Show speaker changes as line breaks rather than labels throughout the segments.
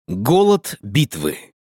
Голод битвы.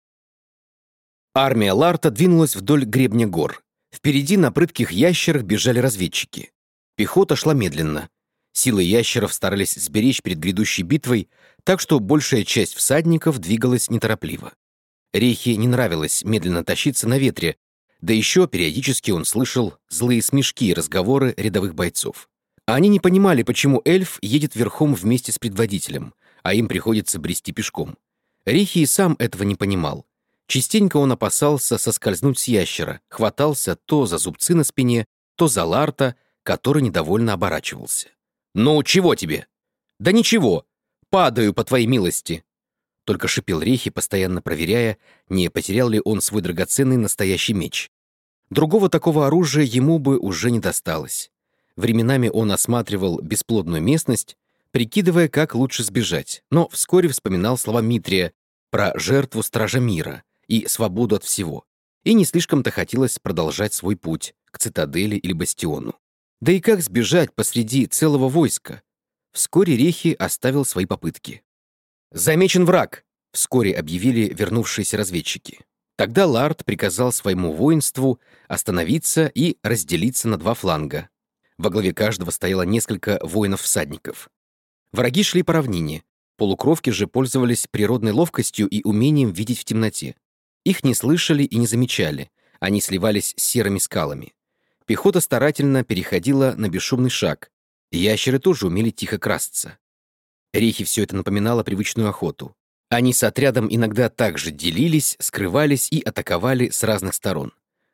Армия Ларта двинулась вдоль гребня гор. Впереди на прытких ящерах бежали разведчики. Пехота шла медленно. Силы ящеров старались сберечь перед грядущей битвой, так что большая часть всадников двигалась неторопливо. Рейхе не нравилось медленно тащиться на ветре, да еще периодически он слышал злые смешки и разговоры рядовых бойцов. Они не понимали, почему эльф едет верхом вместе с предводителем, а им приходится брести пешком. Рейхе и сам этого не понимал. Частенько он опасался соскользнуть с ящера, хватался то за зубцы на спине, то за Ларта, который недовольно оборачивался. «Ну, чего тебе?» «Да ничего, падаю, по твоей милости», — только шипел Рейхе, постоянно проверяя, не потерял ли он свой драгоценный настоящий меч. Другого такого оружия ему бы уже не досталось. Временами он осматривал бесплодную местность, прикидывая, как лучше сбежать, но вскоре вспоминал слова Митрия про жертву Стража Мира и свободу от всего, и не слишком-то хотелось продолжать свой путь к цитадели или бастиону. Да и как сбежать посреди целого войска? Вскоре Рейхе оставил свои попытки. «Замечен враг!» — вскоре объявили вернувшиеся разведчики. Тогда Ларт приказал своему воинству остановиться и разделиться на два фланга. Во главе каждого стояло несколько воинов-всадников. Враги шли по равнине, полукровки же пользовались природной ловкостью и умением видеть в темноте. Их не слышали и не замечали, они сливались с серыми скалами. Пехота старательно переходила на бесшумный шаг, ящеры тоже умели тихо красться. Рейхе все это напоминало привычную охоту. Они с отрядом иногда также делились, скрывались и атаковали с разных сторон.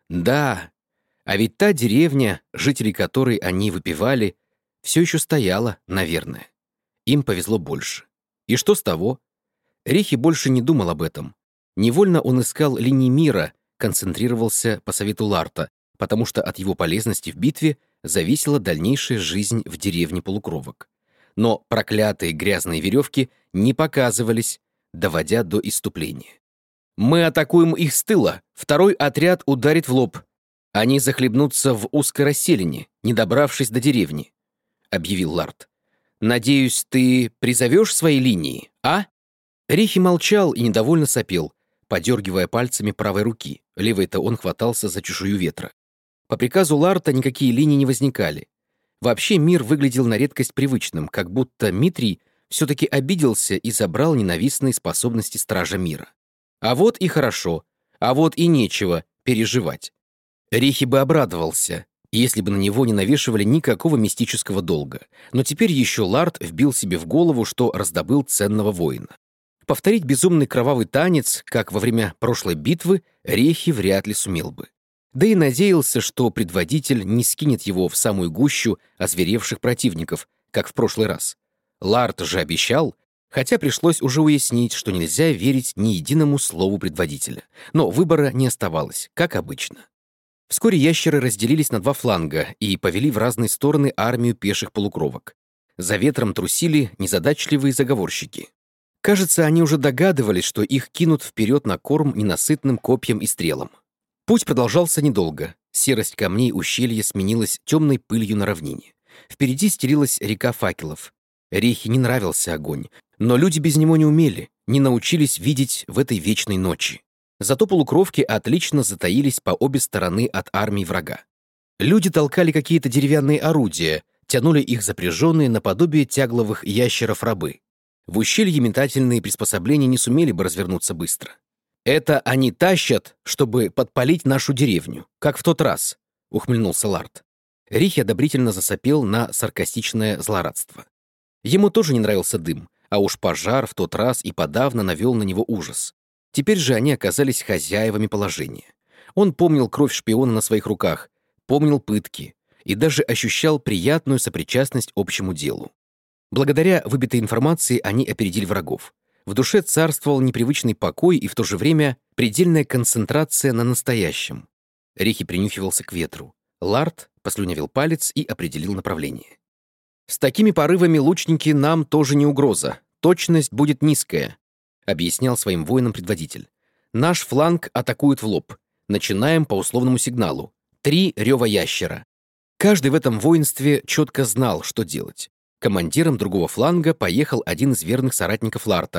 Да, а ведь та деревня, жителей которой они выпивали, все еще стояла, наверное. Им повезло больше. И что с того? Рейхе больше не думал об этом. Невольно он искал линии мира, концентрировался по совету Ларта, потому что от его полезности в битве зависела дальнейшая жизнь в деревне полукровок. Но проклятые грязные веревки не показывались, доводя до исступления. «Мы атакуем их с тыла, второй отряд ударит в лоб. Они захлебнутся в узкой расселине, не добравшись до деревни», — объявил Ларт. «Надеюсь, ты призовешь свои линии, а?» Рейхе молчал и недовольно сопел, подергивая пальцами правой руки. Левой-то он хватался за чешую ветра. По приказу Ларта никакие линии не возникали. Вообще мир выглядел на редкость привычным, как будто Митрий все-таки обиделся и забрал ненавистные способности Стража Мира. А вот и хорошо, а вот и нечего переживать. Рейхе бы обрадовался, если бы на него не навешивали никакого мистического долга. Но теперь еще Ларт вбил себе в голову, что раздобыл ценного воина. Повторить безумный кровавый танец, как во время прошлой битвы, Рейхе вряд ли сумел бы. Да и надеялся, что предводитель не скинет его в самую гущу озверевших противников, как в прошлый раз. Ларт же обещал, хотя пришлось уже уяснить, что нельзя верить ни единому слову предводителя. Но выбора не оставалось, как обычно. Вскоре ящеры разделились на два фланга и повели в разные стороны армию пеших полукровок. За ветром трусили незадачливые заговорщики. Кажется, они уже догадывались, что их кинут вперед на корм ненасытным копьям и стрелам. Путь продолжался недолго. Серость камней ущелья сменилась темной пылью на равнине. Впереди стелилась река факелов. Рейхе не нравился огонь, но люди без него не умели, не научились видеть в этой вечной ночи. Зато полукровки отлично затаились по обе стороны от армии врага. Люди толкали какие-то деревянные орудия, тянули их запряженные наподобие тягловых ящеров рабы. В ущелье метательные приспособления не сумели бы развернуться быстро. «Это они тащат, чтобы подпалить нашу деревню, как в тот раз», — ухмыльнулся Ларт. Рейхе одобрительно засопел на саркастичное злорадство. Ему тоже не нравился дым, а уж пожар в тот раз и подавно навел на него ужас. Теперь же они оказались хозяевами положения. Он помнил кровь шпиона на своих руках, помнил пытки и даже ощущал приятную сопричастность общему делу. Благодаря выбитой информации они опередили врагов. В душе царствовал непривычный покой и в то же время предельная концентрация на настоящем. Рейхе принюхивался к ветру. Ларт послюнявил палец и определил направление. «С такими порывами лучники нам тоже не угроза. Точность будет низкая», — объяснял своим воинам предводитель. «Наш фланг атакуют в лоб. Начинаем по условному сигналу. 3 рева ящера». Каждый в этом воинстве четко знал, что делать. Командиром другого фланга поехал один из верных соратников Ларта,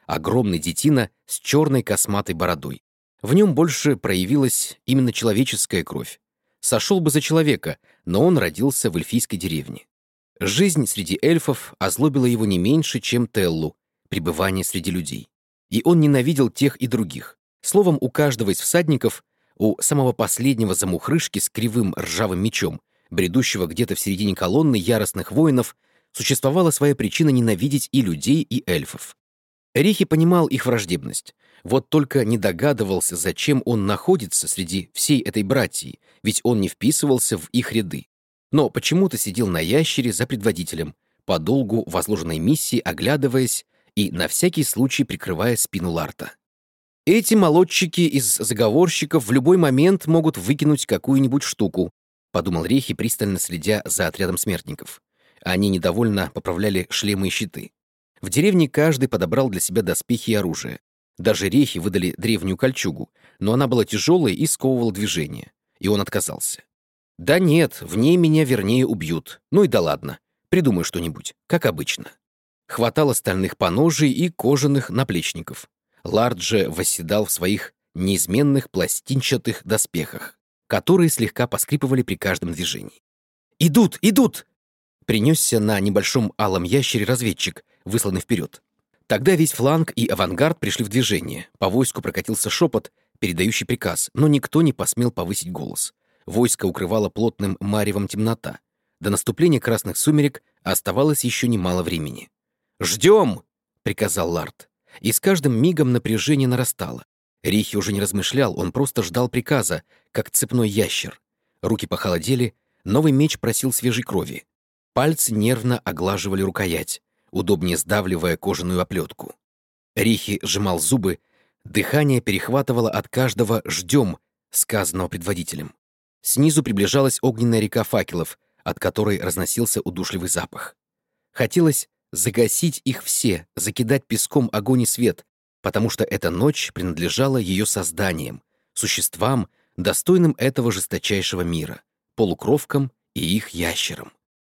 огромный детина с черной косматой бородой. В нем больше проявилась именно человеческая кровь. Сошел бы за человека, но он родился в эльфийской деревне. Жизнь среди эльфов озлобила его не меньше, чем Теллу, пребывание среди людей. И он ненавидел тех и других. Словом, у каждого из всадников, у самого последнего замухрышки с кривым ржавым мечом, бредущего где-то в середине колонны яростных воинов, существовала своя причина ненавидеть и людей, и эльфов. Рихи понимал их враждебность, вот только не догадывался, зачем он находится среди всей этой братьи, ведь он не вписывался в их ряды. Но почему-то сидел на ящере за предводителем, по долгу возложенной миссии оглядываясь и на всякий случай прикрывая спину Ларта. Эти молодчики из заговорщиков в любой момент могут выкинуть какую-нибудь штуку, подумал Рихи, пристально следя за отрядом смертников. Они недовольно поправляли шлемы и щиты. В деревне каждый подобрал для себя доспехи и оружие. Даже Рехи выдали древнюю кольчугу, но она была тяжелой и сковывала движение. И он отказался. «Да нет, в ней меня вернее убьют. Ну и да ладно. Придумай что-нибудь, как обычно». Хватало стальных поножей и кожаных наплечников. Ларт же восседал в своих неизменных пластинчатых доспехах, которые слегка поскрипывали при каждом движении. «Идут! Идут!» Принесся на небольшом алом ящере разведчик, высланный вперед. Тогда весь фланг и авангард пришли в движение. По войску прокатился шепот, передающий приказ, но никто не посмел повысить голос. Войско укрывало плотным маревом темнота. До наступления красных сумерек оставалось еще немало времени. «Ждем!» — приказал Ларт. И с каждым мигом напряжение нарастало. Рихи уже не размышлял, он просто ждал приказа, как цепной ящер. Руки похолодели, новый меч просил свежей крови. Пальцы нервно оглаживали рукоять, удобнее сдавливая кожаную оплетку. Рихи сжимал зубы, дыхание перехватывало от каждого «ждем», сказанного предводителем. Снизу приближалась огненная река факелов, от которой разносился удушливый запах. Хотелось загасить их все, закидать песком огонь и свет, потому что эта ночь принадлежала ее созданиям, существам, достойным этого жесточайшего мира, полукровкам и их ящерам.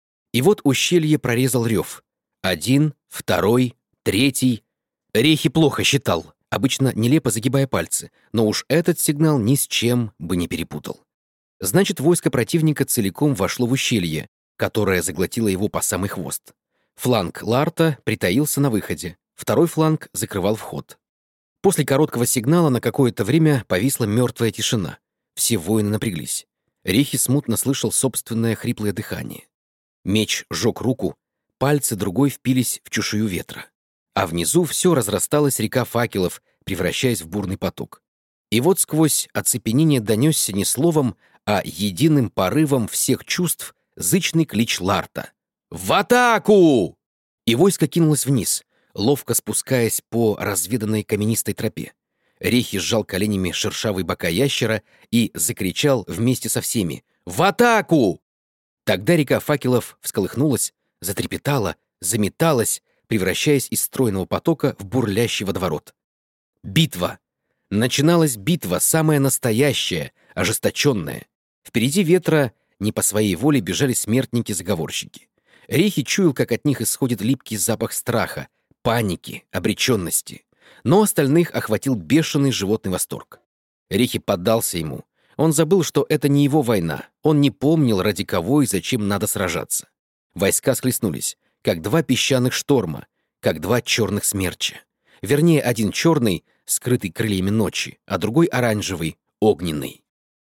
И вот ущелье прорезал рев. Один, второй, третий. Рехи плохо считал, обычно нелепо загибая пальцы, но уж этот сигнал ни с чем бы не перепутал. Значит, войско противника целиком вошло в ущелье, которое заглотило его по самый хвост. Фланг Ларта притаился на выходе, второй фланг закрывал вход. После короткого сигнала на какое-то время повисла мертвая тишина. Все воины напряглись. Рихи смутно слышал собственное хриплое дыхание. Меч жег руку, пальцы другой впились в чешую ветра. А внизу все разрасталась река факелов, превращаясь в бурный поток. И вот сквозь оцепенение донесся не словом, а единым порывом всех чувств зычный клич Ларта. «В атаку!» И войско кинулось вниз, ловко спускаясь по разведанной каменистой тропе. Рихи сжал коленями шершавые бока ящера и закричал вместе со всеми «В атаку!». Тогда река факелов всколыхнулась, затрепетала, заметалась, превращаясь из стройного потока в бурлящий водоворот. Битва! Начиналась битва, самая настоящая, ожесточенная. Впереди ветра не по своей воле бежали смертники-заговорщики. Рихи чуял, как от них исходит липкий запах страха, паники, обреченности. Но остальных охватил бешеный животный восторг. Рихи поддался ему. Он забыл, что это не его война. Он не помнил, ради кого и зачем надо сражаться. Войска схлестнулись, как два песчаных шторма, как два черных смерча. Вернее, один черный, скрытый крыльями ночи, а другой оранжевый, огненный.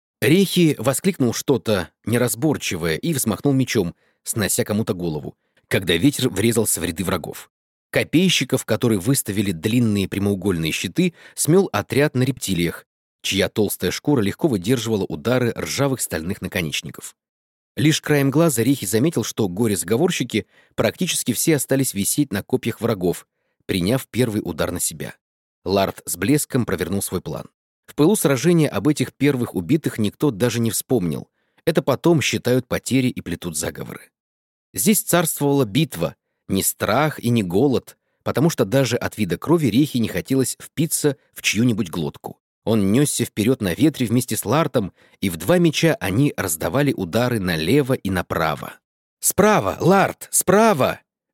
Рехи воскликнул что-то неразборчивое и взмахнул мечом, снося кому-то голову, когда ветер врезался в ряды врагов. Копейщиков, которые выставили длинные прямоугольные щиты, смел отряд на рептилиях, чья толстая шкура легко выдерживала удары ржавых стальных наконечников. Лишь краем глаза Рехи заметил, что горе-заговорщики практически все остались висеть на копьях врагов, приняв первый удар на себя. Ларт с блеском провернул свой план. В пылу сражения об этих первых убитых никто даже не вспомнил. Это потом считают потери и плетут заговоры. Здесь царствовала битва, не страх и не голод, потому что даже от вида крови Рехи не хотелось впиться в чью-нибудь глотку. Он несся вперед на ветре вместе с Лартом, и в два меча они раздавали удары налево и направо. «Справа, Ларт, справа!»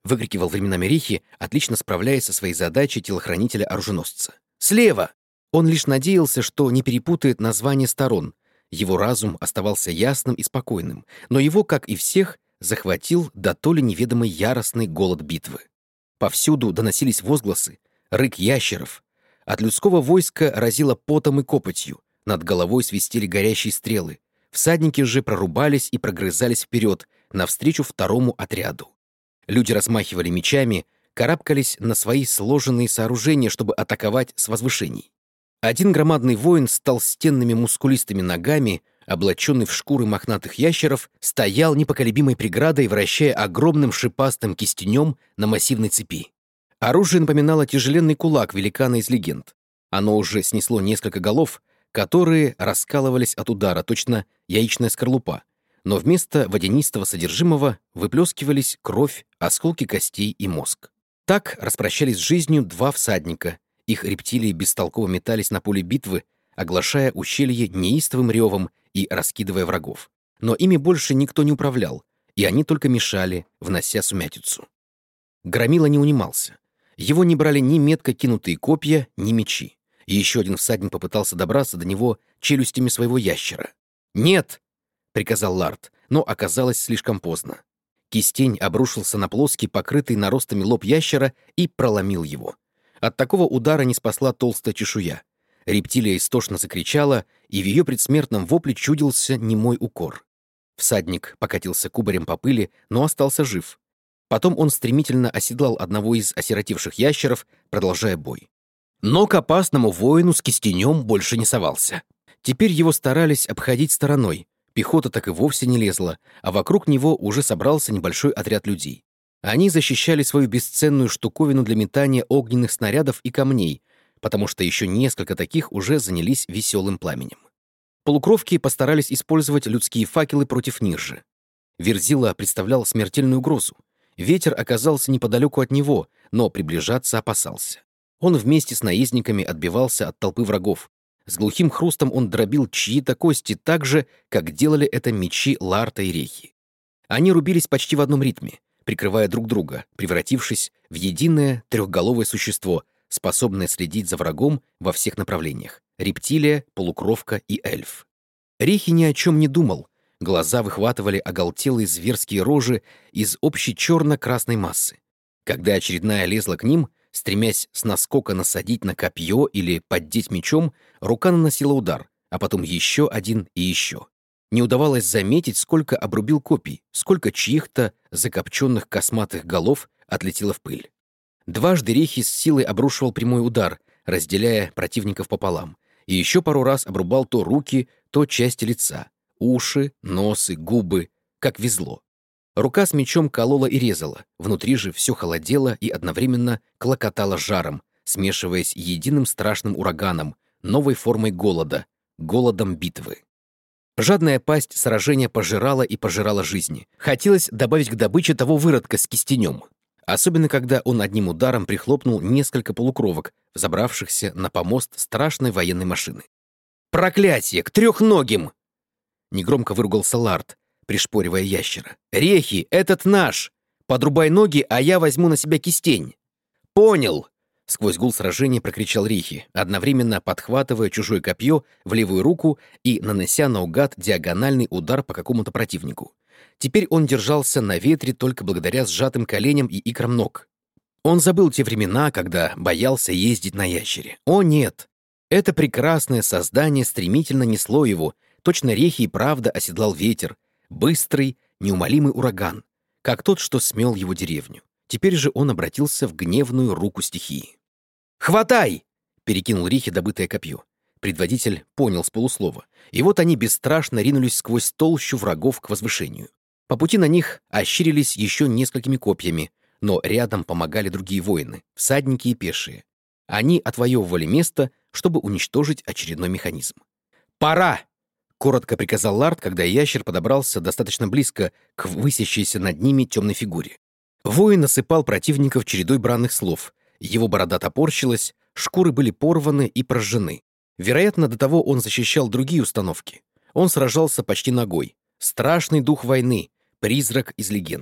— выкрикивал временами Рихи, отлично справляясь со своей задачей телохранителя-оруженосца. «Слева!» Он лишь надеялся, что не перепутает название сторон. Его разум оставался ясным и спокойным, но его, как и всех, захватил да то ли неведомый яростный голод битвы. Повсюду доносились возгласы, рык ящеров. От людского войска разило потом и копотью, над головой свистели горящие стрелы. Всадники же прорубались и прогрызались вперед, навстречу второму отряду. Люди размахивали мечами, карабкались на свои сложенные сооружения, чтобы атаковать с возвышений. Один громадный воин с толстенными мускулистыми ногами, облаченный в шкуры мохнатых ящеров, стоял непоколебимой преградой, вращая огромным шипастым кистенем на массивной цепи. Оружие напоминало тяжеленный кулак великана из легенд. Оно уже снесло несколько голов, которые раскалывались от удара, точно яичная скорлупа, но вместо водянистого содержимого выплескивались кровь, осколки костей и мозг. Так распрощались с жизнью два всадника. Их рептилии бестолково метались на поле битвы, оглашая ущелье неистовым ревом и раскидывая врагов. Но ими больше никто не управлял, и они только мешали, внося сумятицу. Громила не унимался. Его не брали ни метко кинутые копья, ни мечи. И еще один всадник попытался добраться до него челюстями своего ящера. «Нет!» — приказал Ларт, но оказалось слишком поздно. Кистень обрушился на плоский, покрытый наростами лоб ящера и проломил его. От такого удара не спасла толстая чешуя. Рептилия истошно закричала, и в ее предсмертном вопле чудился немой укор. Всадник покатился кубарем по пыли, но остался жив. Потом он стремительно оседлал одного из осиротевших ящеров, продолжая бой. Но к опасному воину с кистенем больше не совался. Теперь его старались обходить стороной. Пехота так и вовсе не лезла, а вокруг него уже собрался небольшой отряд людей. Они защищали свою бесценную штуковину для метания огненных снарядов и камней, потому что еще несколько таких уже занялись веселым пламенем. Полукровки постарались использовать людские факелы против них же. Верзила представлял смертельную угрозу. Ветер оказался неподалеку от него, но приближаться опасался. Он вместе с наездниками отбивался от толпы врагов. С глухим хрустом он дробил чьи-то кости так же, как делали это мечи Ларта и Рехи. Они рубились почти в одном ритме, прикрывая друг друга, превратившись в единое трехголовое существо, способное следить за врагом во всех направлениях — рептилия, полукровка и эльф. Рехи ни о чем не думал, глаза выхватывали оголтелые зверские рожи из общей черно-красной массы. Когда очередная лезла к ним, стремясь с наскока насадить на копье или поддеть мечом, рука наносила удар, а потом еще один и еще. Не удавалось заметить, сколько обрубил копий, сколько чьих-то закопченных косматых голов отлетело в пыль. Дважды Рехи с силой обрушивал прямой удар, разделяя противников пополам, и еще пару раз обрубал то руки, то части лица, уши, носы, губы, как везло. Рука с мечом колола и резала, внутри же все холодело и одновременно клокотало жаром, смешиваясь единым страшным ураганом, новой формой голода, голодом битвы. Жадная пасть сражения пожирала и пожирала жизни. Хотелось добавить к добыче того выродка с кистенем. Особенно, когда он одним ударом прихлопнул несколько полукровок, взобравшихся на помост страшной военной машины. «Проклятие! К трехногим!» Негромко выругался Ларт, пришпоривая ящера. «Рехи, этот наш! Подрубай ноги, а я возьму на себя кистень!» «Понял!» — сквозь гул сражения прокричал Рехи, одновременно подхватывая чужое копье в левую руку и нанося наугад диагональный удар по какому-то противнику. Теперь он держался на ветре только благодаря сжатым коленям и икрам ног. Он забыл те времена, когда боялся ездить на ящере. О нет! Это прекрасное создание стремительно несло его, точно Рехи и правда оседлал ветер, быстрый, неумолимый ураган, как тот, что смел его деревню. Теперь же он обратился в гневную руку стихии. «Хватай!» — перекинул Рехи добытое копье. Предводитель понял с полуслова. И вот они бесстрашно ринулись сквозь толщу врагов к возвышению. По пути на них ощерились еще несколькими копьями, но рядом помогали другие воины, всадники и пешие. Они отвоевывали место, чтобы уничтожить очередной механизм. «Пора!» — коротко приказал Ларт, когда ящер подобрался достаточно близко к высящейся над ними темной фигуре. Воин насыпал противников чередой бранных слов. Его борода топорщилась, шкуры были порваны и прожжены. Вероятно, до того он защищал другие установки. Он сражался почти нагой. Страшный дух войны, призрак из легенд.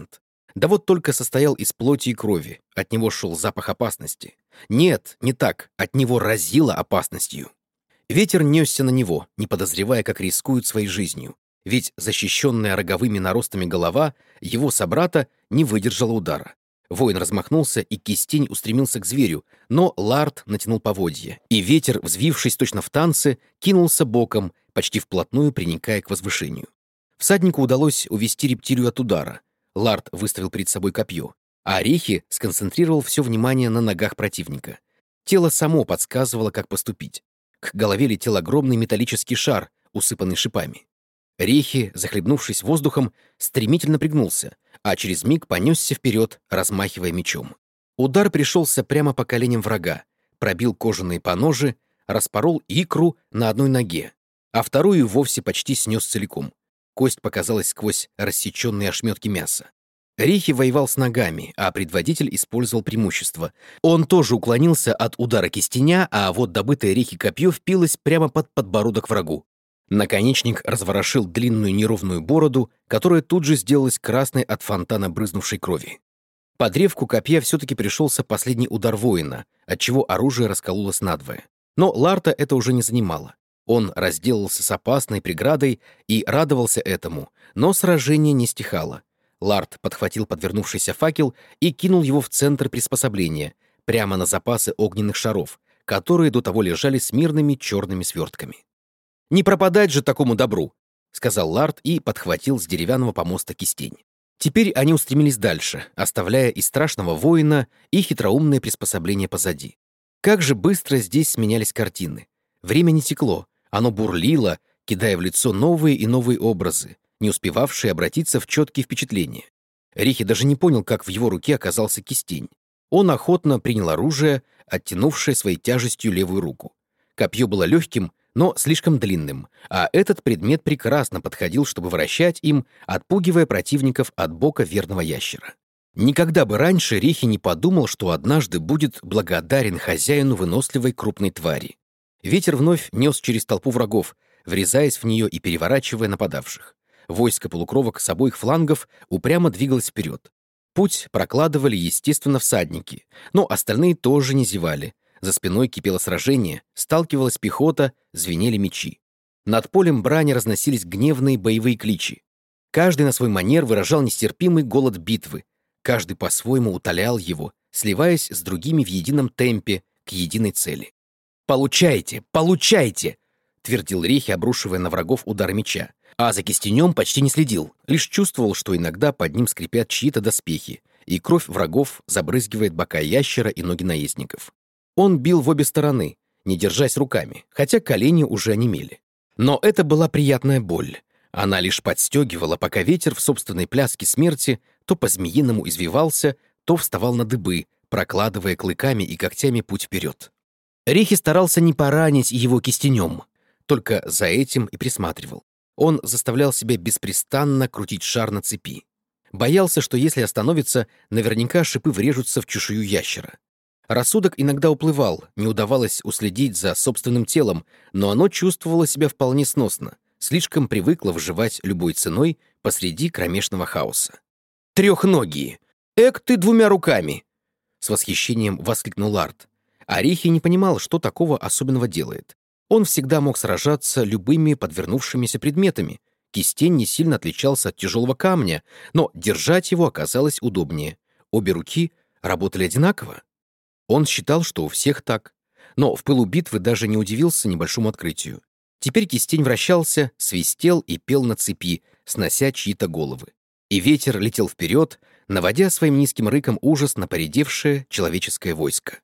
Да вот только состоял из плоти и крови, от него шел запах опасности. Нет, не так, от него разило опасностью. Ветер несся на него, не подозревая, как рискует своей жизнью, ведь защищенная роговыми наростами голова его собрата не выдержала удара. Воин размахнулся, и кистень устремился к зверю, но Ларт натянул поводья, и ветер, взвившись точно в танце, кинулся боком, почти вплотную приникая к возвышению. Всаднику удалось увести рептилию от удара. Ларт выставил перед собой копье, а Рихи сконцентрировал все внимание на ногах противника. Тело само подсказывало, как поступить. К голове летел огромный металлический шар, усыпанный шипами. Рихи, захлебнувшись воздухом, стремительно пригнулся, а через миг понесся вперед, размахивая мечом. Удар пришелся прямо по коленям врага, пробил кожаные поножи, распорол икру на одной ноге, а вторую вовсе почти снес целиком. Кость показалась сквозь рассеченные ошметки мяса. Рихи воевал с ногами, а предводитель использовал преимущество. Он тоже уклонился от удара кистеня, а вот добытое Рихи копье впилось прямо под подбородок врагу. Наконечник разворошил длинную неровную бороду, которая тут же сделалась красной от фонтана брызнувшей крови. По древку копья все-таки пришелся последний удар воина, отчего оружие раскололось надвое. Но Ларта это уже не занимало. Он разделался с опасной преградой и радовался этому, но сражение не стихало. Ларт подхватил подвернувшийся факел и кинул его в центр приспособления, прямо на запасы огненных шаров, которые до того лежали смирными черными свертками. «Не пропадать же такому добру!» — сказал Ларт и подхватил с деревянного помоста кистень. Теперь они устремились дальше, оставляя и страшного воина, и хитроумное приспособление позади. Как же быстро здесь сменялись картины. Время не текло, оно бурлило, кидая в лицо новые и новые образы, не успевавшие обратиться в четкие впечатления. Рихи даже не понял, как в его руке оказался кистень. Он охотно принял оружие, оттянувшее своей тяжестью левую руку. Копье было легким, но слишком длинным, а этот предмет прекрасно подходил, чтобы вращать им, отпугивая противников от бока верного ящера. Никогда бы раньше Рихи не подумал, что однажды будет благодарен хозяину выносливой крупной твари. Ветер вновь нес через толпу врагов, врезаясь в нее и переворачивая нападавших. Войско полукровок с обоих флангов упрямо двигалось вперед. Путь прокладывали, естественно, всадники, но остальные тоже не зевали. За спиной кипело сражение, сталкивалась пехота, звенели мечи. Над полем брани разносились гневные боевые кличи. Каждый на свой манер выражал нестерпимый голод битвы. Каждый по-своему утолял его, сливаясь с другими в едином темпе к единой цели. «Получайте! Получайте!» — твердил Рихи, обрушивая на врагов удар меча. А за кистенем почти не следил, лишь чувствовал, что иногда под ним скрипят чьи-то доспехи, и кровь врагов забрызгивает бока ящера и ноги наездников. Он бил в обе стороны, не держась руками, хотя колени уже онемели. Но это была приятная боль. Она лишь подстегивала, пока ветер в собственной пляске смерти то по-змеиному извивался, то вставал на дыбы, прокладывая клыками и когтями путь вперед. Рихи старался не поранить его кистенем, только за этим и присматривал. Он заставлял себя беспрестанно крутить шар на цепи. Боялся, что если остановится, наверняка шипы врежутся в чешую ящера. Рассудок иногда уплывал, не удавалось уследить за собственным телом, но оно чувствовало себя вполне сносно, слишком привыкло выживать любой ценой посреди кромешного хаоса. «Трехногие! Эк ты двумя руками!» С восхищением воскликнул Ларт. А Рихи не понимал, что такого особенного делает. Он всегда мог сражаться любыми подвернувшимися предметами. Кистень не сильно отличался от тяжелого камня, но держать его оказалось удобнее. Обе руки работали одинаково. Он считал, что у всех так. Но в пылу битвы даже не удивился небольшому открытию. Теперь кистень вращался, свистел и пел на цепи, снося чьи-то головы. И ветер летел вперед, наводя своим низким рыком ужас на поредевшее человеческое войско.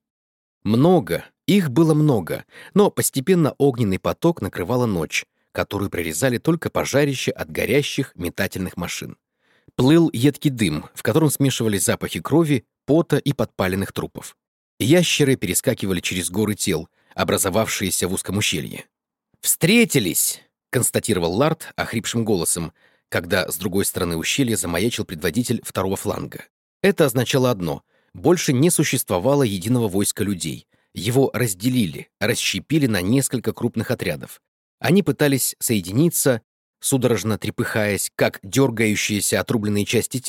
Их было много, но постепенно огненный поток накрывала ночь, которую прорезали только пожарища от горящих метательных машин. Плыл едкий дым, в котором смешивались запахи крови, пота и подпаленных трупов. Ящеры перескакивали через горы тел, образовавшиеся в узком ущелье. «Встретились!» — констатировал Ларт охрипшим голосом, когда с другой стороны ущелья замаячил предводитель второго фланга. Это означало одно — больше не существовало единого войска людей. Его разделили, расщепили на несколько крупных отрядов. Они пытались соединиться, судорожно трепыхаясь, как дергающиеся отрубленные части тел,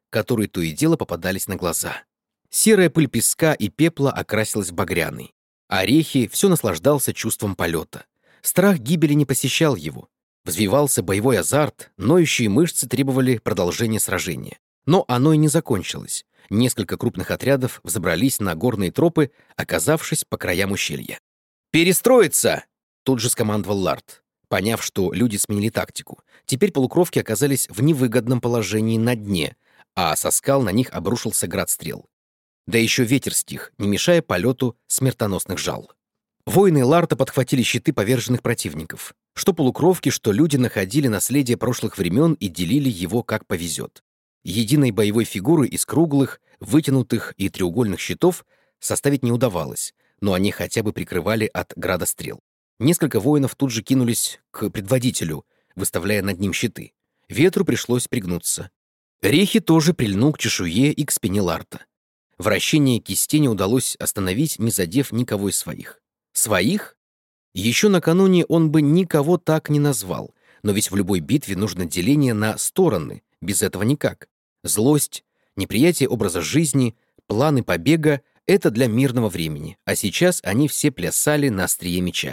которые то и дело попадались на глаза. Серая пыль песка и пепла окрасилась в багряный. Орехи все наслаждался чувством полета. Страх гибели не посещал его. Взвивался боевой азарт, ноющие мышцы требовали продолжения сражения. Но оно и не закончилось. Несколько крупных отрядов взобрались на горные тропы, оказавшись по краям ущелья. «Перестроиться!» — тут же скомандовал Ларт, поняв, что люди сменили тактику. Теперь полукровки оказались в невыгодном положении на дне, а со скал на них обрушился град стрел. Да еще ветер стих, не мешая полету смертоносных жал. Воины Ларта подхватили щиты поверженных противников. Что полукровки, что люди находили наследие прошлых времен и делили его как повезет. Единой боевой фигуры из круглых, вытянутых и треугольных щитов составить не удавалось, но они хотя бы прикрывали от града стрел. Несколько воинов тут же кинулись к предводителю, выставляя над ним щиты. Ветру пришлось пригнуться. Рехи тоже прильнул к чешуе и к спине Ларта. Вращение кисти не удалось остановить, не задев никого из своих. Своих? Еще накануне он бы никого так не назвал, но ведь в любой битве нужно деление на стороны, без этого никак. Злость, неприятие образа жизни, планы побега — это для мирного времени, а сейчас они все плясали на острие меча.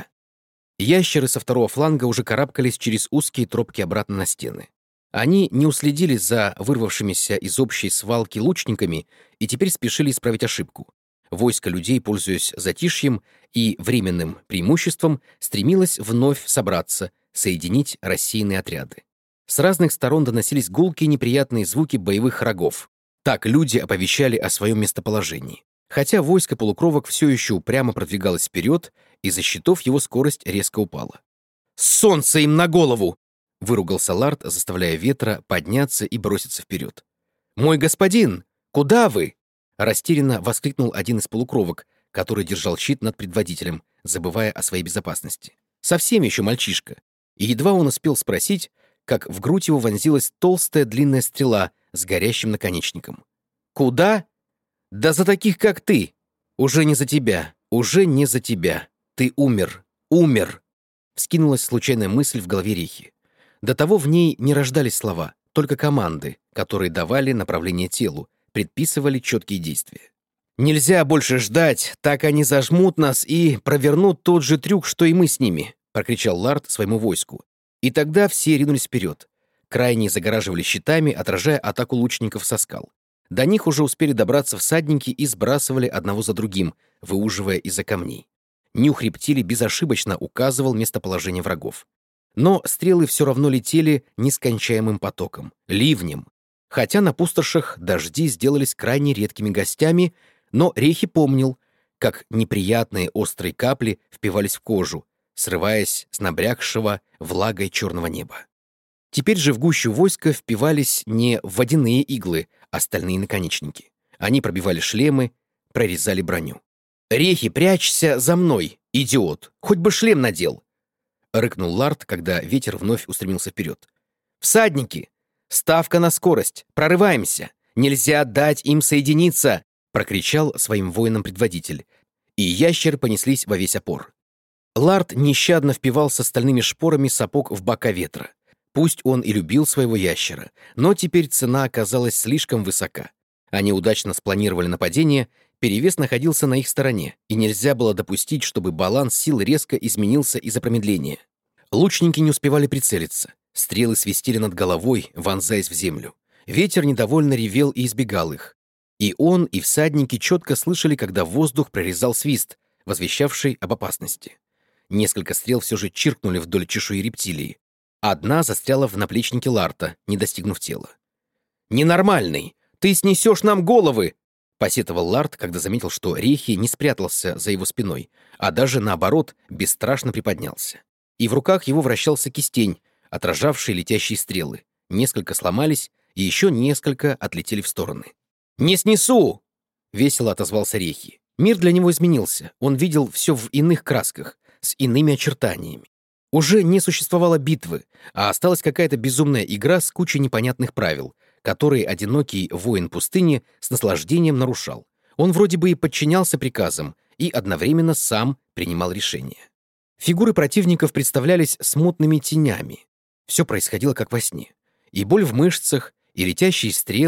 Ящеры со второго фланга уже карабкались через узкие тропки обратно на стены. Они не уследили за вырвавшимися из общей свалки лучниками и теперь спешили исправить ошибку. Войско людей, пользуясь затишьем и временным преимуществом, стремилось вновь собраться, соединить рассеянные отряды. С разных сторон доносились гулкие неприятные звуки боевых рогов. Так люди оповещали о своем местоположении. Хотя войско полукровок все еще упрямо продвигалось вперед, из-за щитов его скорость резко упала. «Солнце им на голову!» — выругался Ларт, заставляя ветра подняться и броситься вперед. «Мой господин, куда вы?» — растерянно воскликнул один из полукровок, который держал щит над предводителем, забывая о своей безопасности. Совсем еще мальчишка. И едва он успел спросить, как в грудь его вонзилась толстая длинная стрела с горящим наконечником. «Куда? Да за таких, как ты! Уже не за тебя, уже не за тебя. Ты умер, умер!» Вскинулась случайная мысль в голове Рехи. До того в ней не рождались слова, только команды, которые давали направление телу, предписывали четкие действия. «Нельзя больше ждать, так они зажмут нас и провернут тот же трюк, что и мы с ними», — прокричал Ларт своему войску. И тогда все ринулись вперед. Крайние загораживали щитами, отражая атаку лучников со скал. До них уже успели добраться всадники и сбрасывали одного за другим, выуживая из-за камней. Нюх рептилий безошибочно указывал местоположение врагов. Но стрелы все равно летели нескончаемым потоком, ливнем. Хотя на пустошах дожди сделались крайне редкими гостями, но Рехи помнил, как неприятные острые капли впивались в кожу, срываясь с набрякшего влагой черного неба. Теперь же в гущу войска впивались не водяные иглы, а стальные наконечники. Они пробивали шлемы, прорезали броню. «Рехи, прячься за мной, идиот! Хоть бы шлем надел!» — рыкнул Ларт, когда ветер вновь устремился вперед. «Всадники! Ставка на скорость! Прорываемся! Нельзя дать им соединиться!» — прокричал своим воинам предводитель. И ящеры понеслись во весь опор. Ларт нещадно впивался стальными шпорами сапог в бока ветра. Пусть он и любил своего ящера, но теперь цена оказалась слишком высока. Они удачно спланировали нападение, перевес находился на их стороне, и нельзя было допустить, чтобы баланс сил резко изменился из-за промедления. Лучники не успевали прицелиться. Стрелы свистели над головой, вонзаясь в землю. Ветер недовольно ревел и избегал их. И он, и всадники четко слышали, когда воздух прорезал свист, возвещавший об опасности. Несколько стрел все же чиркнули вдоль чешуи рептилии. Одна застряла в наплечнике Ларта, не достигнув тела. «Ненормальный! Ты снесешь нам головы!» — посетовал Ларт, когда заметил, что Рехи не спрятался за его спиной, а даже, наоборот, бесстрашно приподнялся. И в руках его вращался кистень, отражавший летящие стрелы. Несколько сломались, и еще несколько отлетели в стороны. «Не снесу!» — весело отозвался Рехи. Мир для него изменился, он видел все в иных красках, с иными очертаниями. Уже не существовало битвы, а осталась какая-то безумная игра с кучей непонятных правил, которые одинокий воин пустыни с наслаждением нарушал. Он вроде бы и подчинялся приказам, и одновременно сам принимал решения. Фигуры противников представлялись смутными тенями. Все происходило как во сне. И боль в мышцах, и летящие стрелы,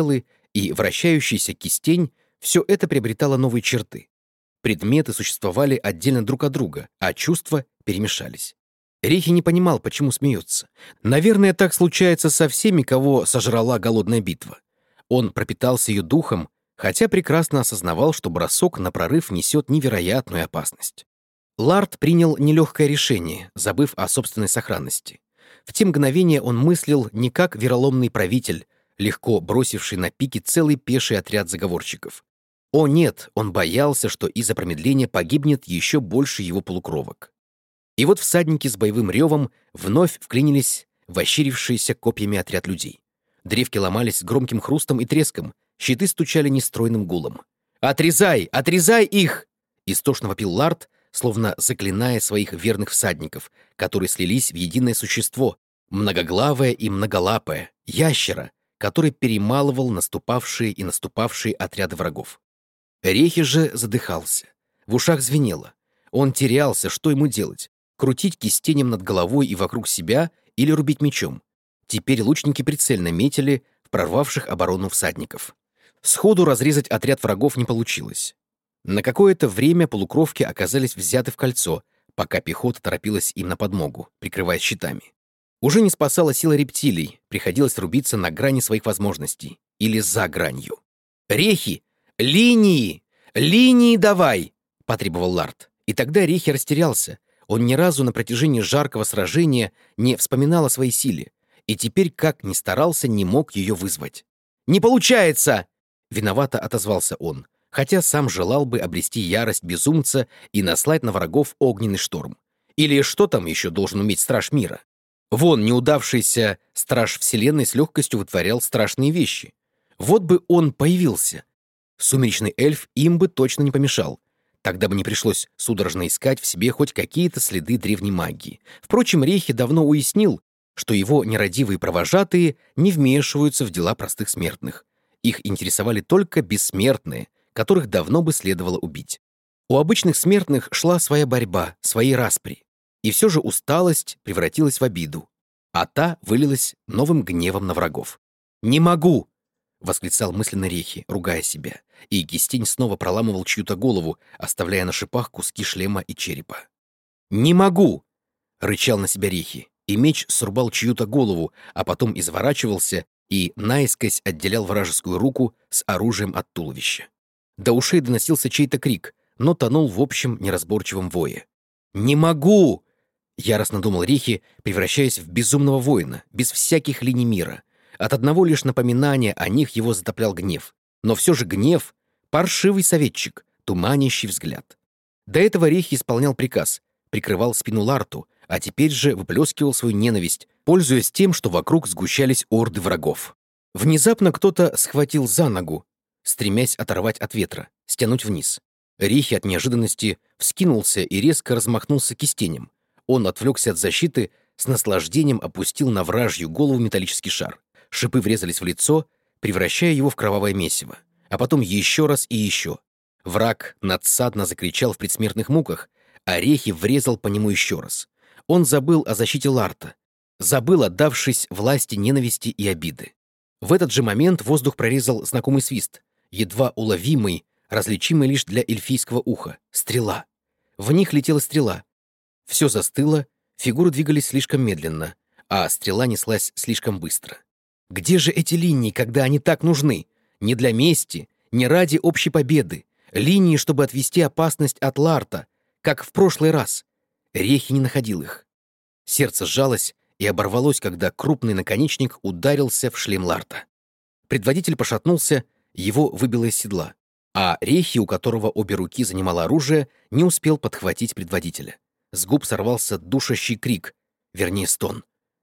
И вращающийся кистень все это приобретало новые черты. Предметы существовали отдельно друг от друга, а чувства перемешались. Рехи не понимал, почему смеется. Наверное, так случается со всеми, кого сожрала голодная битва. Он пропитался ее духом, хотя прекрасно осознавал, что бросок на прорыв несет невероятную опасность. Ларт принял нелегкое решение, забыв о собственной сохранности. В те мгновения он мыслил не как вероломный правитель, легко бросивший на пике целый пеший отряд заговорщиков. О нет, он боялся, что из-за промедления погибнет еще больше его полукровок. И вот всадники с боевым ревом вновь вклинились в ощерившиеся копьями отряд людей. Древки ломались с громким хрустом и треском, щиты стучали нестройным гулом. «Отрезай! Отрезай их!» — истошно вопил Ларт, словно заклиная своих верных всадников, которые слились в единое существо, многоглавое и многолапое, ящера, который перемалывал наступавшие и наступавшие отряды врагов. Рехи же задыхался. В ушах звенело. Он терялся, что ему делать: крутить кистенем над головой и вокруг себя или рубить мечом. Теперь лучники прицельно метили в прорвавших оборону всадников. Сходу разрезать отряд врагов не получилось. На какое-то время полукровки оказались взяты в кольцо, пока пехота торопилась им на подмогу, прикрываясь щитами. Уже не спасала сила рептилий, приходилось рубиться на грани своих возможностей или за гранью. «Рехи! Линии! Линии давай!» — потребовал Ларт. И тогда Рехи растерялся. Он ни разу на протяжении жаркого сражения не вспоминал о своей силе, и теперь, как ни старался, не мог ее вызвать. «Не получается!» — виновато отозвался он, хотя сам желал бы обрести ярость безумца и наслать на врагов огненный шторм. Или что там еще должен уметь страж мира? Вон, неудавшийся страж вселенной с легкостью вытворял страшные вещи. Вот бы он появился. Сумеречный эльф им бы точно не помешал. Тогда бы не пришлось судорожно искать в себе хоть какие-то следы древней магии. Впрочем, Рехи давно уяснил, что его нерадивые провожатые не вмешиваются в дела простых смертных. Их интересовали только бессмертные, которых давно бы следовало убить. У обычных смертных шла своя борьба, свои распри. И все же усталость превратилась в обиду, а та вылилась новым гневом на врагов. «Не могу!» — восклицал мысленно Рехи, ругая себя, и кистень снова проламывал чью-то голову, оставляя на шипах куски шлема и черепа. «Не могу!» — рычал на себя Рехи, и меч срубал чью-то голову, а потом изворачивался и наискось отделял вражескую руку с оружием от туловища. До ушей доносился чей-то крик, но тонул в общем неразборчивом вое. «Не могу!» — яростно думал Рехи, превращаясь в безумного воина, без всяких линий мира. От одного лишь напоминания о них его затоплял гнев. Но все же гнев — паршивый советчик, туманящий взгляд. До этого Рехи исполнял приказ, прикрывал спину Ларту, а теперь же выплескивал свою ненависть, пользуясь тем, что вокруг сгущались орды врагов. Внезапно кто-то схватил за ногу, стремясь оторвать от ветра, стянуть вниз. Рехи от неожиданности вскинулся и резко размахнулся кистенем. Он отвлекся от защиты, с наслаждением опустил на вражью голову металлический шар. Шипы врезались в лицо, превращая его в кровавое месиво. А потом еще раз и еще. Враг надсадно закричал в предсмертных муках, а Рехи врезал по нему еще раз. Он забыл о защите Ларта, забыл, отдавшись власти ненависти и обиды. В этот же момент воздух прорезал знакомый свист, едва уловимый, различимый лишь для эльфийского уха. Стрела. В них летела стрела. Все застыло, фигуры двигались слишком медленно, а стрела неслась слишком быстро. Где же эти линии, когда они так нужны? Не для мести, не ради общей победы. Линии, чтобы отвести опасность от Ларта, как в прошлый раз. Рехи не находил их. Сердце сжалось и оборвалось, когда крупный наконечник ударился в шлем Ларта. Предводитель пошатнулся, его выбило из седла, а Рехи, у которого обе руки занимало оружие, не успел подхватить предводителя. С губ сорвался душащий крик, вернее стон.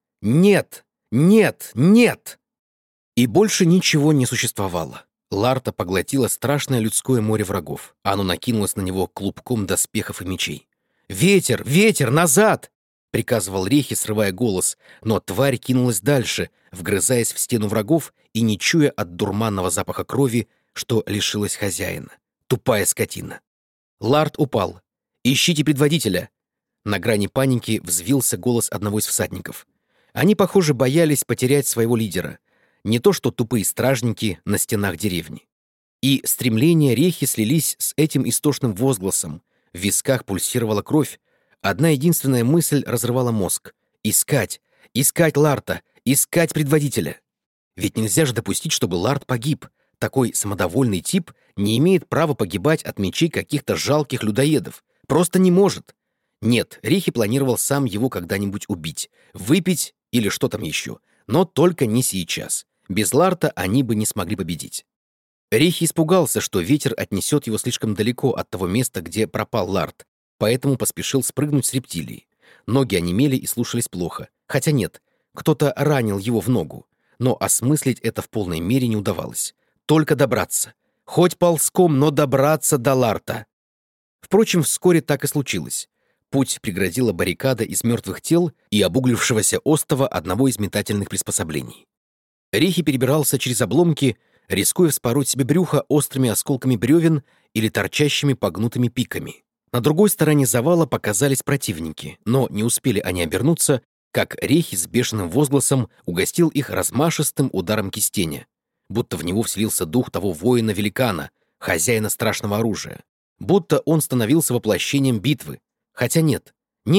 «Нет! Нет! Нет!» И больше ничего не существовало. Ларта поглотило страшное людское море врагов. Оно накинулось на него клубком доспехов и мечей. «Ветер! Ветер! Назад!» — приказывал Рехи, срывая голос, но тварь кинулась дальше, вгрызаясь в стену врагов и не чуя от дурманного запаха крови, что лишилась хозяина. Тупая скотина. Ларт упал. «Ищите предводителя!» На грани паники взвился голос одного из всадников. Они, похоже, боялись потерять своего лидера. Не то что тупые стражники на стенах деревни. И стремления Рехи слились с этим истошным возгласом. В висках пульсировала кровь. Одна единственная мысль разрывала мозг. Искать! Искать Ларта! Искать предводителя! Ведь нельзя же допустить, чтобы Ларт погиб. Такой самодовольный тип не имеет права погибать от мечей каких-то жалких людоедов. Просто не может. Нет, Рехи планировал сам его когда-нибудь убить, выпить или что там еще. Но только не сейчас. Без Ларта они бы не смогли победить. Рехи испугался, что ветер отнесет его слишком далеко от того места, где пропал Ларт, поэтому поспешил спрыгнуть с рептилии. Ноги онемели и слушались плохо. Хотя нет, кто-то ранил его в ногу. Но осмыслить это в полной мере не удавалось. Только добраться. Хоть ползком, но добраться до Ларта. Впрочем, вскоре так и случилось. Путь преградила баррикада из мертвых тел и обуглившегося остова одного из метательных приспособлений. Рехи перебирался через обломки, рискуя вспороть себе брюхо острыми осколками бревен или торчащими погнутыми пиками. На другой стороне завала показались противники, но не успели они обернуться, как Рехи с бешеным возгласом угостил их размашистым ударом кистеня, будто в него вселился дух того воина-великана, хозяина страшного оружия, будто он становился воплощением битвы. Хотя нет,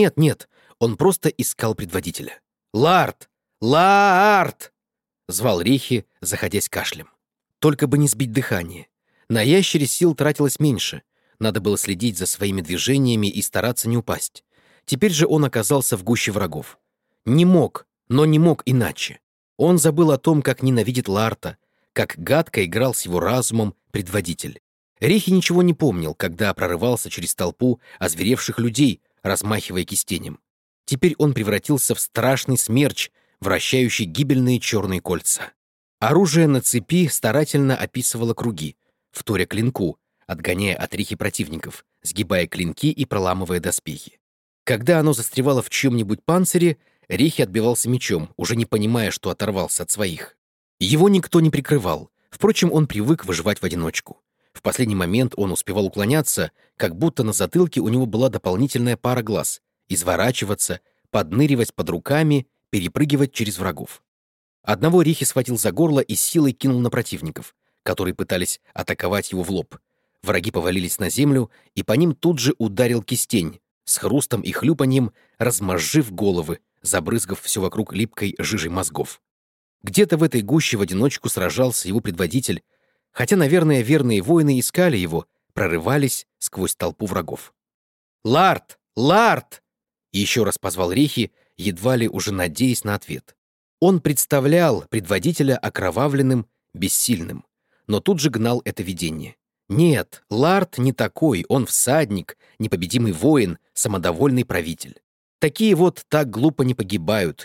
он просто искал предводителя. «Ларт! Лаарт!» — звал Рехи, заходясь кашлем. Только бы не сбить дыхание. На ящере сил тратилось меньше. Надо было следить за своими движениями и стараться не упасть. Теперь же он оказался в гуще врагов. Не мог иначе. Он забыл о том, как ненавидит Ларта, как гадко играл с его разумом предводитель. Рехи ничего не помнил, когда прорывался через толпу озверевших людей, размахивая кистенем. Теперь он превратился в страшный смерч, вращающий гибельные черные кольца. Оружие на цепи старательно описывало круги, вторя клинку, отгоняя от Рехи противников, сгибая клинки и проламывая доспехи. Когда оно застревало в чьем-нибудь панцире, Рехи отбивался мечом, уже не понимая, что оторвался от своих. Его никто не прикрывал, впрочем, он привык выживать в одиночку. В последний момент он успевал уклоняться, как будто на затылке у него была дополнительная пара глаз, изворачиваться, подныривать под руками, перепрыгивать через врагов. Одного Рехи схватил за горло и силой кинул на противников, которые пытались атаковать его в лоб. Враги повалились на землю, и по ним тут же ударил кистень, с хрустом и хлюпаньем размозжив головы, забрызгав все вокруг липкой жижей мозгов. Где-то в этой гуще в одиночку сражался его предводитель, хотя, наверное, верные воины искали его, прорывались сквозь толпу врагов. «Ларт! Ларт!» — еще раз позвал Рехи, едва ли уже надеясь на ответ. Он представлял предводителя окровавленным, бессильным, но тут же гнал это видение. Нет, Ларт не такой, он всадник, непобедимый воин, самодовольный правитель. Такие вот так глупо не погибают,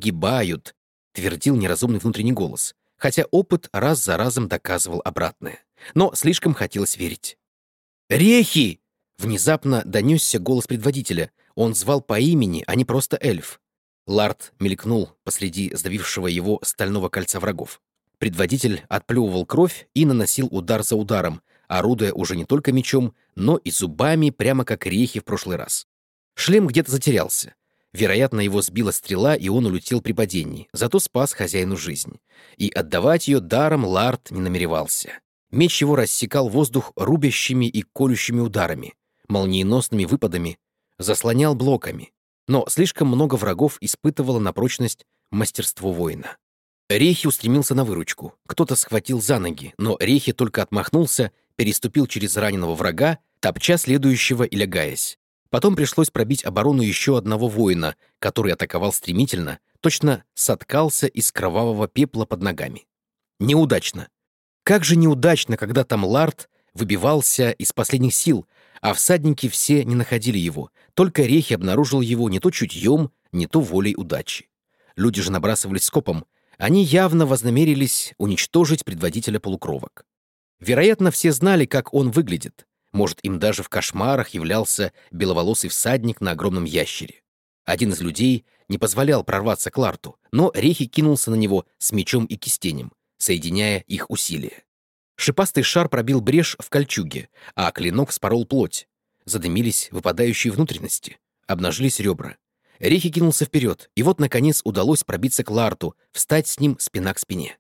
твердил неразумный внутренний голос, хотя опыт раз за разом доказывал обратное. Но слишком хотелось верить. «Рехи!» — внезапно донесся голос предводителя. Он звал по имени, а не просто эльф. Ларт мелькнул посреди сдавившего его стального кольца врагов. Предводитель отплевывал кровь и наносил удар за ударом, орудуя уже не только мечом, но и зубами, прямо как Рехи в прошлый раз. Шлем где-то затерялся. Вероятно, его сбила стрела, и он улетел при падении, зато спас хозяину жизнь. И отдавать ее даром Ларт не намеревался. Меч его рассекал воздух рубящими и колющими ударами, молниеносными выпадами, заслонял блоками. Но слишком много врагов испытывало на прочность мастерство воина. Рехи устремился на выручку. Кто-то схватил за ноги, но Рехи только отмахнулся, переступил через раненого врага, топча следующего и лягаясь. Потом пришлось пробить оборону еще одного воина, который атаковал стремительно, точно соткался из кровавого пепла под ногами. Неудачно. Как же неудачно, когда там Ларт выбивался из последних сил, а всадники все не находили его. Только Рехи обнаружил его не то чутьем, не то волей удачи. Люди же набрасывались скопом. Они явно вознамерились уничтожить предводителя полукровок. Вероятно, все знали, как он выглядит. Может, им даже в кошмарах являлся беловолосый всадник на огромном ящере. Один из людей не позволял прорваться к Ларту, но Рехи кинулся на него с мечом и кистенем, соединяя их усилия. Шипастый шар пробил брешь в кольчуге, а клинок спорол плоть. Задымились выпадающие внутренности, обнажились ребра. Рехи кинулся вперед, и вот, наконец, удалось пробиться к Ларту, встать с ним спина к спине.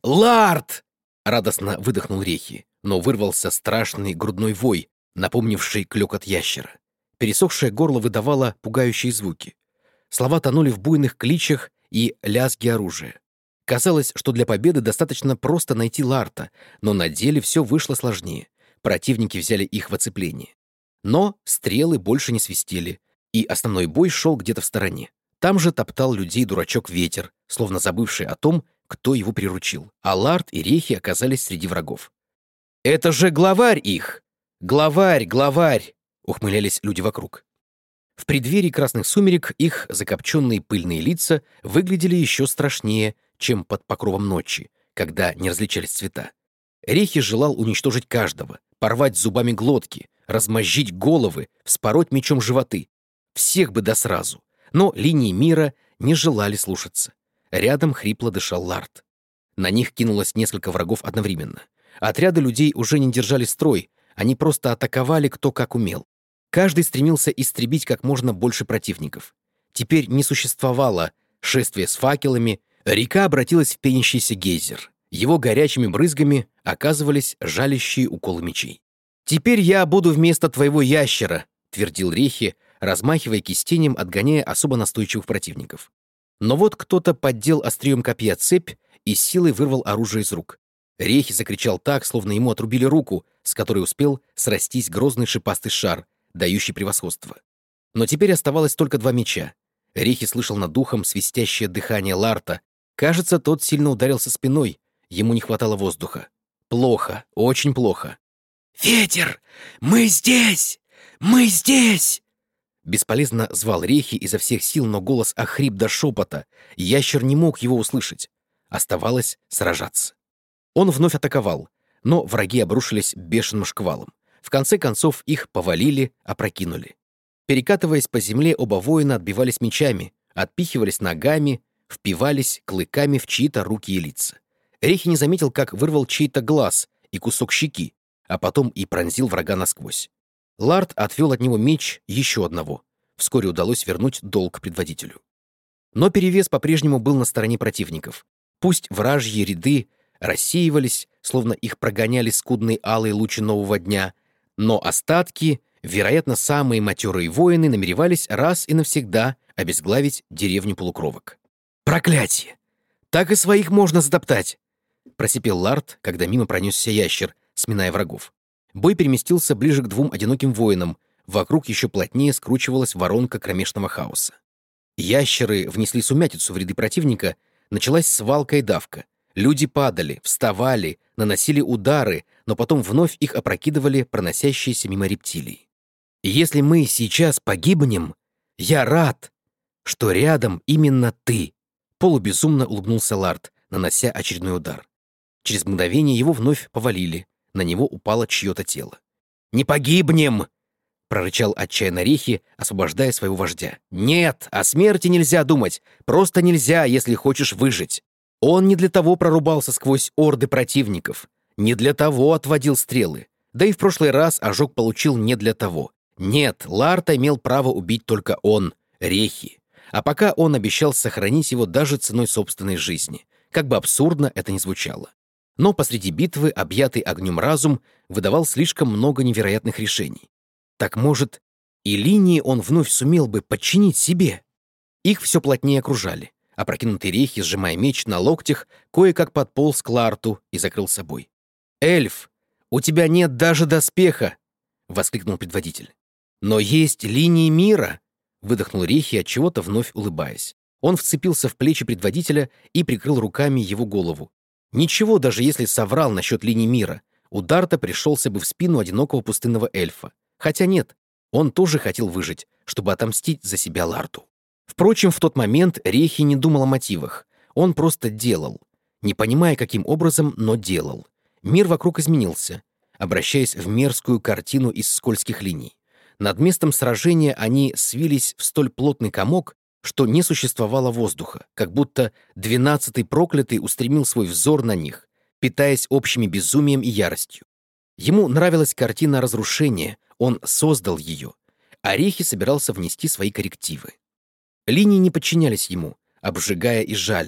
«Ларт!» — радостно выдохнул Рехи, но вырвался страшный грудной вой, напомнивший клёкот ящера. Пересохшее горло выдавало пугающие звуки. Слова тонули в буйных кличах и лязге оружия. Казалось, что для победы достаточно просто найти Ларта, но на деле все вышло сложнее. Противники взяли их в оцепление. Но стрелы больше не свистели, и основной бой шел где-то в стороне. Там же топтал людей дурачок-ветер, словно забывший о том, кто его приручил. А Ларт и Рехи оказались среди врагов. «Это же главарь их! Главарь, главарь!» — ухмылялись люди вокруг. В преддверии красных сумерек их закопченные пыльные лица выглядели еще страшнее, чем под покровом ночи, когда не различались цвета. Рехи желал уничтожить каждого, порвать зубами глотки, размозжить головы, вспороть мечом животы. Всех бы да сразу. Но линии мира не желали слушаться. Рядом хрипло дышал Ларт. На них кинулось несколько врагов одновременно. Отряды людей уже не держали строй, они просто атаковали кто как умел. Каждый стремился истребить как можно больше противников. Теперь не существовало шествия с факелами, река обратилась в пенящийся гейзер. Его горячими брызгами оказывались жалящие уколы мечей. «Теперь я буду вместо твоего ящера», — твердил Рехи, размахивая кистенем, отгоняя особо настойчивых противников. Но вот кто-то поддел острием копья цепь и с силой вырвал оружие из рук. Рехи закричал так, словно ему отрубили руку, с которой успел срастись грозный шипастый шар, дающий превосходство. Но теперь оставалось только два меча. Рехи слышал над духом свистящее дыхание Ларта. Кажется, тот сильно ударился спиной, ему не хватало воздуха. Плохо, очень плохо. «Ветер! Мы здесь! Мы здесь!» Бесполезно звал Рехи изо всех сил, но голос охрип до шепота. Ящер не мог его услышать. Оставалось сражаться. Он вновь атаковал, но враги обрушились бешеным шквалом. В конце концов их повалили, опрокинули. Перекатываясь по земле, оба воина отбивались мечами, отпихивались ногами, впивались клыками в чьи-то руки и лица. Рехи не заметил, как вырвал чей-то глаз и кусок щеки, а потом и пронзил врага насквозь. Ларт отвел от него меч еще одного. Вскоре удалось вернуть долг предводителю. Но перевес по-прежнему был на стороне противников. Пусть вражьи ряды рассеивались, словно их прогоняли скудные алые лучи нового дня, но остатки, вероятно, самые матерые воины, намеревались раз и навсегда обезглавить деревню полукровок. «Проклятие! Так и своих можно затоптать!» — просипел Ларт, когда мимо пронесся ящер, сминая врагов. Бой переместился ближе к двум одиноким воинам, вокруг еще плотнее скручивалась воронка кромешного хаоса. Ящеры внесли сумятицу в ряды противника, началась свалка и давка. Люди падали, вставали, наносили удары, но потом вновь их опрокидывали проносящиеся мимо рептилии. «Если мы сейчас погибнем, я рад, что рядом именно ты», — полубезумно улыбнулся Ларт, нанося очередной удар. Через мгновение его вновь повалили, на него упало чье-то тело. «Не погибнем!» — прорычал отчаянно Рехи, освобождая своего вождя. «Нет, о смерти нельзя думать, просто нельзя, если хочешь выжить». Он не для того прорубался сквозь орды противников, не для того отводил стрелы, да и в прошлый раз ожог получил не для того. Нет, Ларта имел право убить только он, Рехи. А пока он обещал сохранить его даже ценой собственной жизни, как бы абсурдно это ни звучало. Но посреди битвы, объятый огнем разум, выдавал слишком много невероятных решений. Так, может, и линии он вновь сумел бы подчинить себе? Их все плотнее окружали. Опрокинутый Рехи, сжимая меч на локтях, кое-как подполз к Ларту и закрыл собой. «Эльф, у тебя нет даже доспеха!» — воскликнул предводитель. «Но есть линии мира!» — выдохнул Рехи, отчего-то вновь улыбаясь. Он вцепился в плечи предводителя и прикрыл руками его голову. Ничего, даже если соврал насчет линий мира, удар-то пришелся бы в спину одинокого пустынного эльфа. Хотя нет, он тоже хотел выжить, чтобы отомстить за себя Ларту. Впрочем, в тот момент Рехи не думал о мотивах. Он просто делал. Не понимая, каким образом, но делал. Мир вокруг изменился, обращаясь в мерзкую картину из скользких линий. Над местом сражения они свились в столь плотный комок, что не существовало воздуха, как будто 12-й проклятый устремил свой взор на них, питаясь общими безумием и яростью. Ему нравилась картина разрушения, он создал ее, а Рехи собирался внести свои коррективы. Линии не подчинялись ему, обжигая и жаля.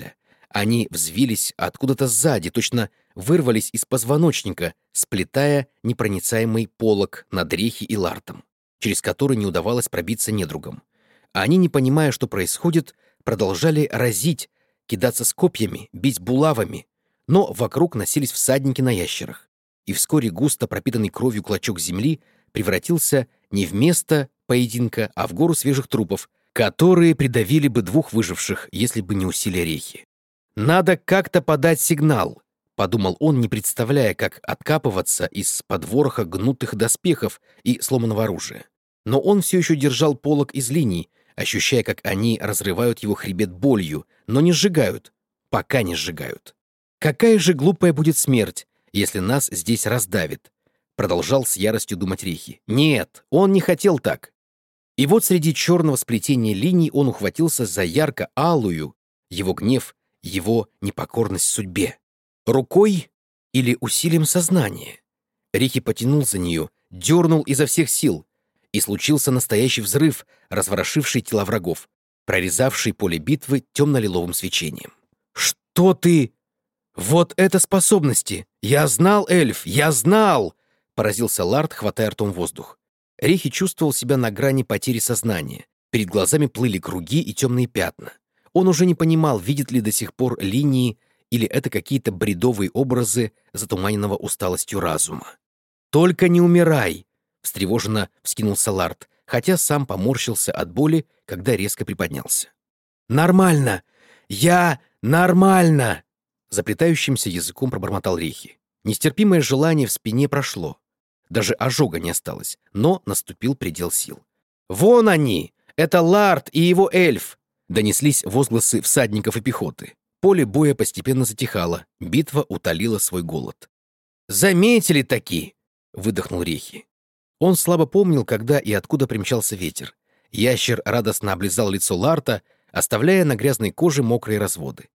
Они взвились откуда-то сзади, точно вырвались из позвоночника, сплетая непроницаемый полог над Рехи и Лартом, через который не удавалось пробиться недругам. Они, не понимая, что происходит, продолжали разить, кидаться с копьями, бить булавами, но вокруг носились всадники на ящерах, и вскоре густо пропитанный кровью клочок земли превратился не в место поединка, а в гору свежих трупов, которые придавили бы двух выживших, если бы не усилия Рехи. «Надо как-то подать сигнал», — подумал он, не представляя, как откапываться из-под вороха гнутых доспехов и сломанного оружия. Но он все еще держал полог из линий, ощущая, как они разрывают его хребет болью, но не сжигают, пока не сжигают. «Какая же глупая будет смерть, если нас здесь раздавит», — продолжал с яростью думать Рехи. «Нет, он не хотел так». И вот среди черного сплетения линий он ухватился за ярко-алую, его гнев, его непокорность судьбе. Рукой или усилием сознания? Рехи потянул за нее, дернул изо всех сил, и случился настоящий взрыв, разворошивший тела врагов, прорезавший поле битвы темно-лиловым свечением. «Что ты? Вот это способности! Я знал, эльф, я знал!» — поразился Ларт, хватая ртом воздух. Рехи чувствовал себя на грани потери сознания. Перед глазами плыли круги и темные пятна. Он уже не понимал, видит ли до сих пор линии, или это какие-то бредовые образы затуманенного усталостью разума. «Только не умирай!» — встревоженно вскинулся Ларт, хотя сам поморщился от боли, когда резко приподнялся. «Нормально! Я нормально!» — заплетающимся языком пробормотал Рехи. Нестерпимое желание в спине прошло. Даже ожога не осталось, но наступил предел сил. «Вон они! Это Ларт и его эльф!» Донеслись возгласы всадников и пехоты. Поле боя постепенно затихало, битва утолила свой голод. «Заметили таки!» — выдохнул Рехи. Он слабо помнил, когда и откуда примчался ветер. Ящер радостно облизал лицо Ларта, оставляя на грязной коже мокрые разводы.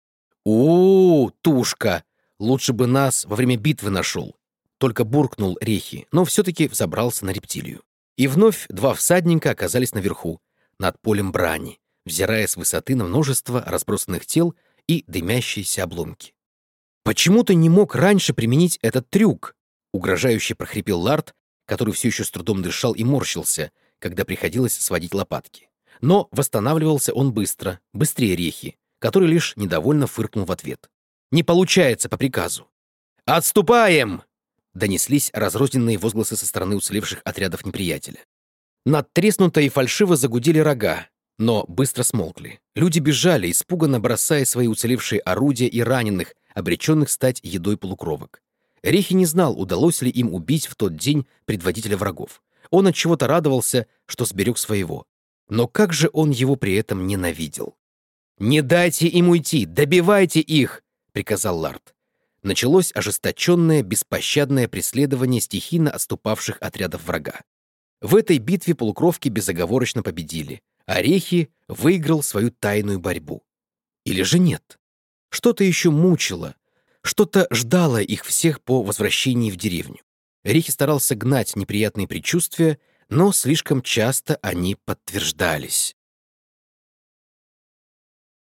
Тушка! Лучше бы нас во время битвы нашел!» Только буркнул Рехи, но все-таки взобрался на рептилию. И вновь два всадника оказались наверху, над полем брани, взирая с высоты на множество разбросанных тел и дымящиеся обломки. «Почему ты не мог раньше применить этот трюк?» — угрожающе прохрипел Ларт, который все еще с трудом дышал и морщился, когда приходилось сводить лопатки. Но восстанавливался он быстро, быстрее Рехи, который лишь недовольно фыркнул в ответ. «Не получается по приказу». «Отступаем!» — донеслись разрозненные возгласы со стороны уцелевших отрядов неприятеля. Надтреснуто и фальшиво загудели рога, но быстро смолкли. Люди бежали, испуганно бросая свои уцелевшие орудия и раненых, обреченных стать едой полукровок. Рехи не знал, удалось ли им убить в тот день предводителя врагов. Он отчего-то радовался, что сберег своего. Но как же он его при этом ненавидел. «Не дайте им уйти! Добивайте их!» — приказал Ларт. Началось ожесточенное, беспощадное преследование стихийно отступавших отрядов врага. В этой битве полукровки безоговорочно победили, а Рехи выиграл свою тайную борьбу. Или же нет? Что-то еще мучило, что-то ждало их всех по возвращении в деревню. Рехи старался гнать неприятные предчувствия, но слишком часто они подтверждались.